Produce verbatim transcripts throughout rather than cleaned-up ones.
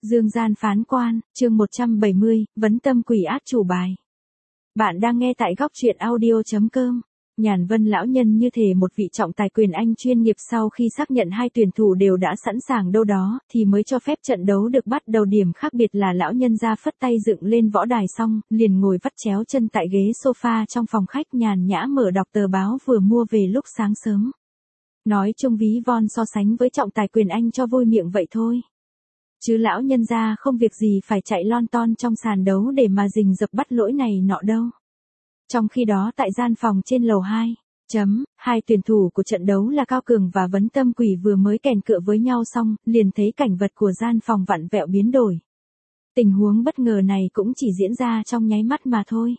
Dương gian phán quan, chương một trăm bảy mươi, vấn tâm quỷ át chủ bài. Bạn đang nghe tại góc truyện audio chấm com. Nhàn Vân lão nhân như thể một vị trọng tài quyền Anh chuyên nghiệp sau khi xác nhận hai tuyển thủ đều đã sẵn sàng đâu đó, thì mới cho phép trận đấu được bắt đầu. Điểm khác biệt là lão nhân ra phất tay dựng lên võ đài xong, liền ngồi vắt chéo chân tại ghế sofa trong phòng khách nhàn nhã mở đọc tờ báo vừa mua về lúc sáng sớm. Nói chung ví von so sánh với trọng tài quyền Anh cho vui miệng vậy thôi. Chứ lão nhân gia không việc gì phải chạy lon ton trong sàn đấu để mà rình rập bắt lỗi này nọ đâu. Trong khi đó tại gian phòng trên lầu hai, chấm, hai tuyển thủ của trận đấu là Cao Cường và Vấn Tâm Quỷ vừa mới kèn cựa với nhau xong, liền thấy cảnh vật của gian phòng vặn vẹo biến đổi. Tình huống bất ngờ này cũng chỉ diễn ra trong nháy mắt mà thôi.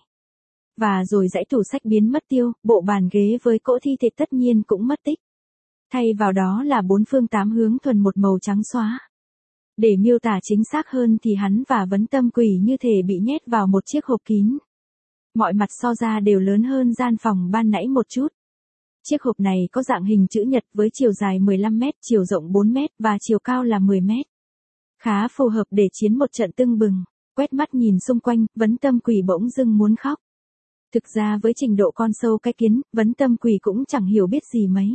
Và rồi dãy tủ sách biến mất tiêu, bộ bàn ghế với cỗ thi thể tất nhiên cũng mất tích. Thay vào đó là bốn phương tám hướng thuần một màu trắng xóa. Để miêu tả chính xác hơn thì hắn và Vấn Tâm Quỷ như thể bị nhét vào một chiếc hộp kín. Mọi mặt so ra đều lớn hơn gian phòng ban nãy một chút. Chiếc hộp này có dạng hình chữ nhật với chiều dài mười lăm mét, chiều rộng bốn mét và chiều cao là mười mét. Khá phù hợp để chiến một trận tưng bừng. Quét mắt nhìn xung quanh, Vấn Tâm Quỷ bỗng dưng muốn khóc. Thực ra với trình độ con sâu cái kiến, Vấn Tâm Quỷ cũng chẳng hiểu biết gì mấy.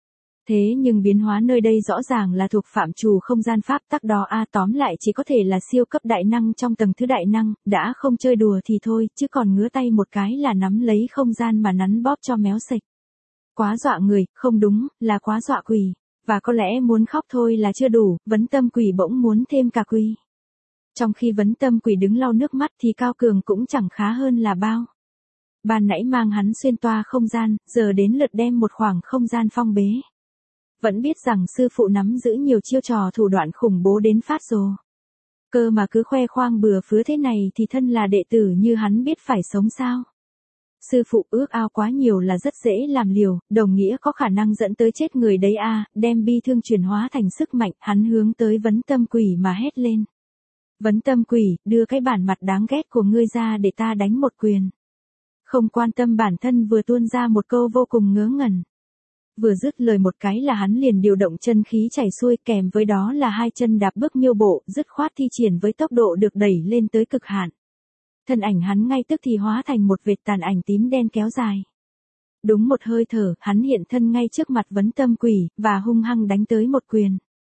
Thế nhưng biến hóa nơi đây rõ ràng là thuộc phạm trù không gian pháp tắc đó a à, tóm lại chỉ có thể là siêu cấp đại năng trong tầng thứ đại năng, đã không chơi đùa thì thôi, chứ còn ngứa tay một cái là nắm lấy không gian mà nắn bóp cho méo sạch. Quá dọa người, không đúng, là quá dọa quỷ, và có lẽ muốn khóc thôi là chưa đủ, Vấn Tâm Quỷ bỗng muốn thêm cả quỷ. Trong khi Vấn Tâm Quỷ đứng lau nước mắt thì Cao Cường cũng chẳng khá hơn là bao. Ban nãy mang hắn xuyên toa không gian, giờ đến lượt đem một khoảng không gian phong bế. Vẫn biết rằng sư phụ nắm giữ nhiều chiêu trò thủ đoạn khủng bố đến phát rồ. Cơ mà cứ khoe khoang bừa phứa thế này thì thân là đệ tử như hắn biết phải sống sao. Sư phụ ước ao quá nhiều là rất dễ làm liều, đồng nghĩa có khả năng dẫn tới chết người đấy a à, đem bi thương chuyển hóa thành sức mạnh, hắn hướng tới Vấn Tâm Quỷ mà hét lên. Vấn Tâm Quỷ, đưa cái bản mặt đáng ghét của ngươi ra để ta đánh một quyền. Không quan tâm bản thân vừa tuôn ra một câu vô cùng ngớ ngẩn. Vừa dứt lời một cái là hắn liền điều động chân khí chảy xuôi, kèm với đó là hai chân đạp bước miêu bộ, dứt khoát thi triển với tốc độ được đẩy lên tới cực hạn. Thân ảnh hắn ngay tức thì hóa thành một vệt tàn ảnh tím đen kéo dài. Đúng một hơi thở, hắn hiện thân ngay trước mặt Vấn Tâm Quỷ, và hung hăng đánh tới một quyền.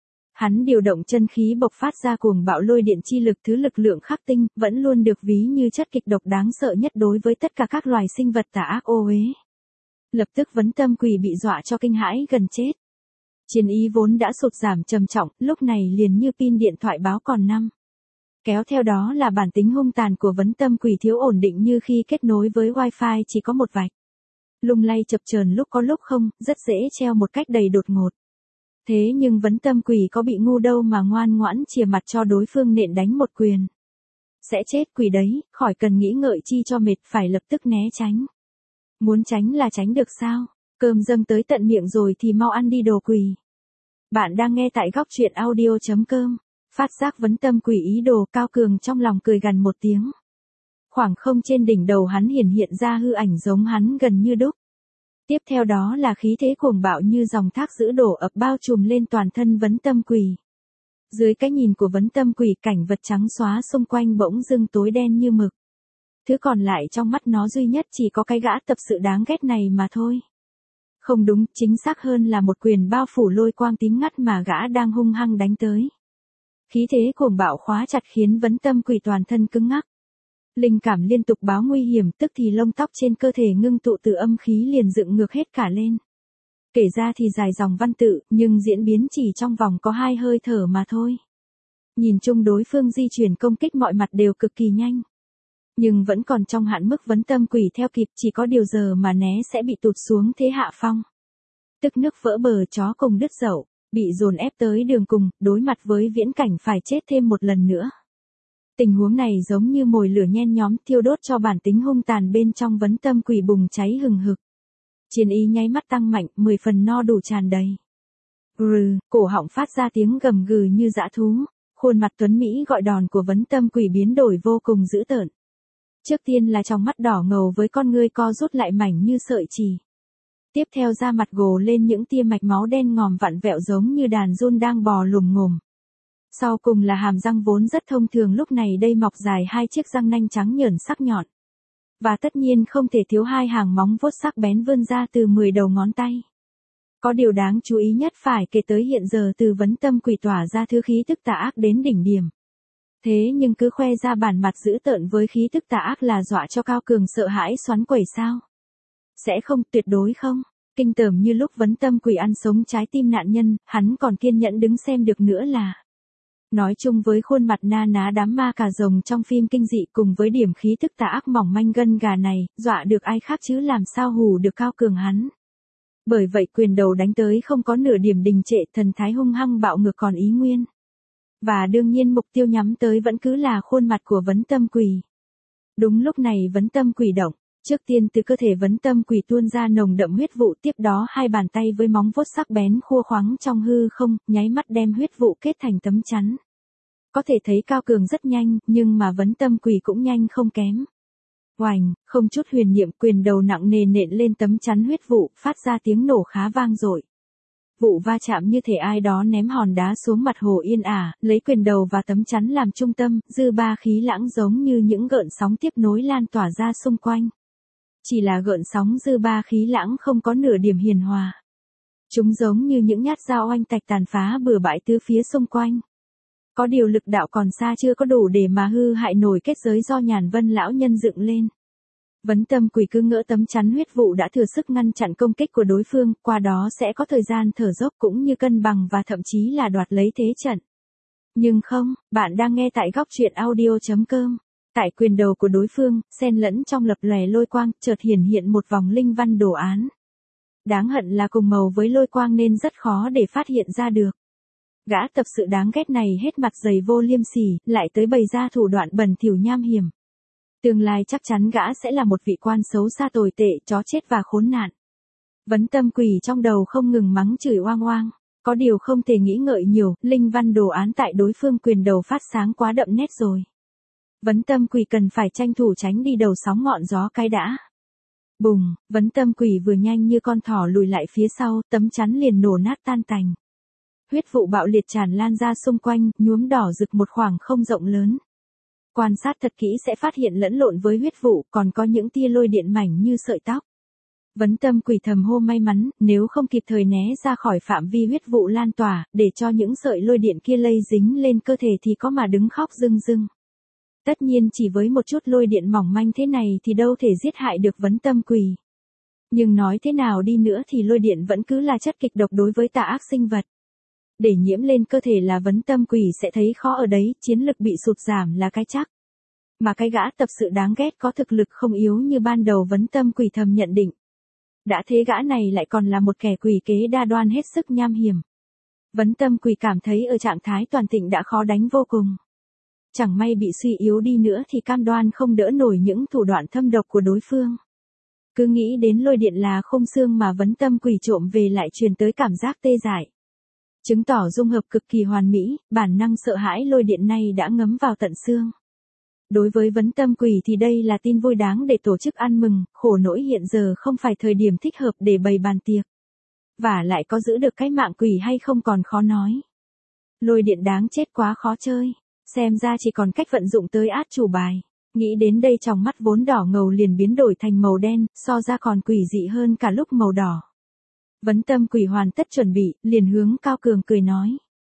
Hắn điều động chân khí bộc phát ra cuồng bạo lôi điện chi lực, thứ lực lượng khắc tinh, vẫn luôn được ví như chất kịch độc đáng sợ nhất đối với tất cả các loài sinh vật tà ác ô uế. Lập tức Vấn Tâm Quỷ bị dọa cho kinh hãi gần chết. Chiến ý vốn đã sụt giảm trầm trọng, lúc này liền như pin điện thoại báo còn năm. Kéo theo đó là bản tính hung tàn của Vấn Tâm Quỷ thiếu ổn định như khi kết nối với wifi chỉ có một vạch. Lung lay chập chờn lúc có lúc không, rất dễ treo một cách đầy đột ngột. Thế nhưng Vấn Tâm Quỷ có bị ngu đâu mà ngoan ngoãn chìa mặt cho đối phương nện đánh một quyền. Sẽ chết quỷ đấy, khỏi cần nghĩ ngợi chi cho mệt, phải lập tức né tránh. Muốn tránh là tránh được sao? Cơm dâng tới tận miệng rồi thì mau ăn đi đồ quỷ. Bạn đang nghe tại góc truyện audio chấm com. Phát giác Vấn Tâm Quỷ ý đồ, Cao Cường trong lòng cười gằn một tiếng. Khoảng không trên đỉnh đầu hắn hiển hiện ra hư ảnh giống hắn gần như đúc. Tiếp theo đó là khí thế cuồng bạo như dòng thác dữ đổ ập bao trùm lên toàn thân Vấn Tâm Quỷ. Dưới cái nhìn của Vấn Tâm Quỷ, cảnh vật trắng xóa xung quanh bỗng dưng tối đen như mực. Thứ còn lại trong mắt nó duy nhất chỉ có cái gã tập sự đáng ghét này mà thôi. Không đúng, chính xác hơn là một quyền bao phủ lôi quang tím ngắt mà gã đang hung hăng đánh tới. Khí thế cuồng bạo khóa chặt khiến Vấn Tâm Quỷ toàn thân cứng ngắc. Linh cảm liên tục báo nguy hiểm, tức thì lông tóc trên cơ thể ngưng tụ từ âm khí liền dựng ngược hết cả lên. Kể ra thì dài dòng văn tự, nhưng diễn biến chỉ trong vòng có hai hơi thở mà thôi. Nhìn chung đối phương di chuyển công kích mọi mặt đều cực kỳ nhanh. Nhưng vẫn còn trong hạn mức Vấn Tâm Quỷ theo kịp, chỉ có điều giờ mà né sẽ bị tụt xuống thế hạ phong. Tức nước vỡ bờ chó cùng đứt dậu, bị dồn ép tới đường cùng, đối mặt với viễn cảnh phải chết thêm một lần nữa. Tình huống này giống như mồi lửa nhen nhóm thiêu đốt cho bản tính hung tàn bên trong Vấn Tâm Quỷ bùng cháy hừng hực. Chiến ý nháy mắt tăng mạnh, mười phần no đủ tràn đầy. Rừ, cổ họng phát ra tiếng gầm gừ như dã thú, khuôn mặt tuấn Mỹ gọi đòn của Vấn Tâm Quỷ biến đổi vô cùng dữ tợn. Trước tiên là tròng mắt đỏ ngầu với con ngươi co rút lại mảnh như sợi chì. Tiếp theo da mặt gồ lên những tia mạch máu đen ngòm vặn vẹo giống như đàn giun đang bò lùm ngồm. Sau cùng là hàm răng vốn rất thông thường lúc này đây mọc dài hai chiếc răng nanh trắng nhởn sắc nhọn. Và tất nhiên không thể thiếu hai hàng móng vuốt sắc bén vươn ra từ mười đầu ngón tay. Có điều đáng chú ý nhất phải kể tới hiện giờ từ vấn tâm quỷ tỏa ra thứ khí tức tà ác đến đỉnh điểm. Thế nhưng cứ khoe ra bản mặt dữ tợn với khí tức tà ác là dọa cho Cao Cường sợ hãi xoắn quẩy sao? Sẽ không, tuyệt đối không. Kinh tởm như lúc vấn tâm quỷ ăn sống trái tim nạn nhân, hắn còn kiên nhẫn đứng xem được nữa là. Nói chung với khuôn mặt na ná đám ma cà rồng trong phim kinh dị cùng với điểm khí tức tà ác mỏng manh gân gà này, dọa được ai khác chứ làm sao hù được Cao Cường hắn. Bởi vậy quyền đầu đánh tới không có nửa điểm đình trệ, thần thái hung hăng bạo ngược còn ý nguyên. Và đương nhiên mục tiêu nhắm tới vẫn cứ là khuôn mặt của vấn tâm quỷ. Đúng lúc này vấn tâm quỷ động, trước tiên từ cơ thể vấn tâm quỷ tuôn ra nồng đậm huyết vụ, tiếp đó hai bàn tay với móng vuốt sắc bén khua khoáng trong hư không, nháy mắt đem huyết vụ kết thành tấm chắn. Có thể thấy Cao Cường rất nhanh, nhưng mà vấn tâm quỷ cũng nhanh không kém. Oành, không chút huyền niệm, quyền đầu nặng nề nện lên tấm chắn huyết vụ, phát ra tiếng nổ khá vang dội. Vụ va chạm như thể ai đó ném hòn đá xuống mặt hồ yên ả, lấy quyền đầu và tấm chắn làm trung tâm, dư ba khí lãng giống như những gợn sóng tiếp nối lan tỏa ra xung quanh. Chỉ là gợn sóng dư ba khí lãng không có nửa điểm hiền hòa. Chúng giống như những nhát dao oanh tạch tàn phá bừa bãi tứ phía xung quanh. Có điều lực đạo còn xa chưa có đủ để mà hư hại nổi kết giới do Nhàn Vân lão nhân dựng lên. Vấn tâm quỷ cứ ngỡ tấm chắn huyết vụ đã thừa sức ngăn chặn công kích của đối phương, qua đó sẽ có thời gian thở dốc cũng như cân bằng và thậm chí là đoạt lấy thế trận. Nhưng không, bạn đang nghe tại góc truyện audio chấm com. Tại quyền đầu của đối phương, xen lẫn trong lập lòe lôi quang, chợt hiển hiện một vòng linh văn đồ án. Đáng hận là cùng màu với lôi quang nên rất khó để phát hiện ra được. Gã tập sự đáng ghét này hết mặt dày vô liêm sỉ, lại tới bày ra thủ đoạn bẩn thỉu nham hiểm. Tương lai chắc chắn gã sẽ là một vị quan xấu xa tồi tệ, chó chết và khốn nạn. Vấn tâm quỷ trong đầu không ngừng mắng chửi oang oang. Có điều không thể nghĩ ngợi nhiều, linh văn đồ án tại đối phương quyền đầu phát sáng quá đậm nét rồi. Vấn tâm quỷ cần phải tranh thủ tránh đi đầu sóng ngọn gió cái đã. Bùng, vấn tâm quỷ vừa nhanh như con thỏ lùi lại phía sau, tấm chắn liền nổ nát tan tành. Huyết vụ bạo liệt tràn lan ra xung quanh, nhuốm đỏ rực một khoảng không rộng lớn. Quan sát thật kỹ sẽ phát hiện lẫn lộn với huyết vụ, còn có những tia lôi điện mảnh như sợi tóc. Vấn tâm quỷ thầm hô may mắn, nếu không kịp thời né ra khỏi phạm vi huyết vụ lan tỏa, để cho những sợi lôi điện kia lây dính lên cơ thể thì có mà đứng khóc rưng rưng. Tất nhiên chỉ với một chút lôi điện mỏng manh thế này thì đâu thể giết hại được vấn tâm quỷ. Nhưng nói thế nào đi nữa thì lôi điện vẫn cứ là chất kịch độc đối với tà ác sinh vật. Để nhiễm lên cơ thể là vấn tâm quỷ sẽ thấy khó ở đấy, chiến lực bị sụt giảm là cái chắc. Mà cái gã tập sự đáng ghét có thực lực không yếu như ban đầu vấn tâm quỷ thầm nhận định. Đã thế gã này lại còn là một kẻ quỷ kế đa đoan hết sức nham hiểm. Vấn tâm quỷ cảm thấy ở trạng thái toàn thịnh đã khó đánh vô cùng. Chẳng may bị suy yếu đi nữa thì cam đoan không đỡ nổi những thủ đoạn thâm độc của đối phương. Cứ nghĩ đến lôi điện là khung xương mà vấn tâm quỷ trộm về lại truyền tới cảm giác tê dại. Chứng tỏ dung hợp cực kỳ hoàn mỹ, bản năng sợ hãi lôi điện này đã ngấm vào tận xương. Đối với vấn tâm quỷ thì đây là tin vui đáng để tổ chức ăn mừng, khổ nỗi hiện giờ không phải thời điểm thích hợp để bày bàn tiệc. Và lại có giữ được cái mạng quỷ hay không còn khó nói. Lôi điện đáng chết quá khó chơi, xem ra chỉ còn cách vận dụng tới át chủ bài. Nghĩ đến đây tròng mắt vốn đỏ ngầu liền biến đổi thành màu đen, so ra còn quỷ dị hơn cả lúc màu đỏ. Vấn tâm quỷ hoàn tất chuẩn bị, liền hướng Cao Cường cười nói.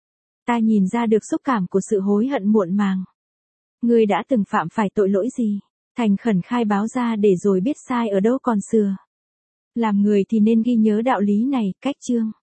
Ta nhìn ra được xúc cảm của sự hối hận muộn màng. Ngươi đã từng phạm phải tội lỗi gì? Thành khẩn khai báo ra để rồi biết sai ở đâu còn sửa. Làm người thì nên ghi nhớ đạo lý này, cách chương.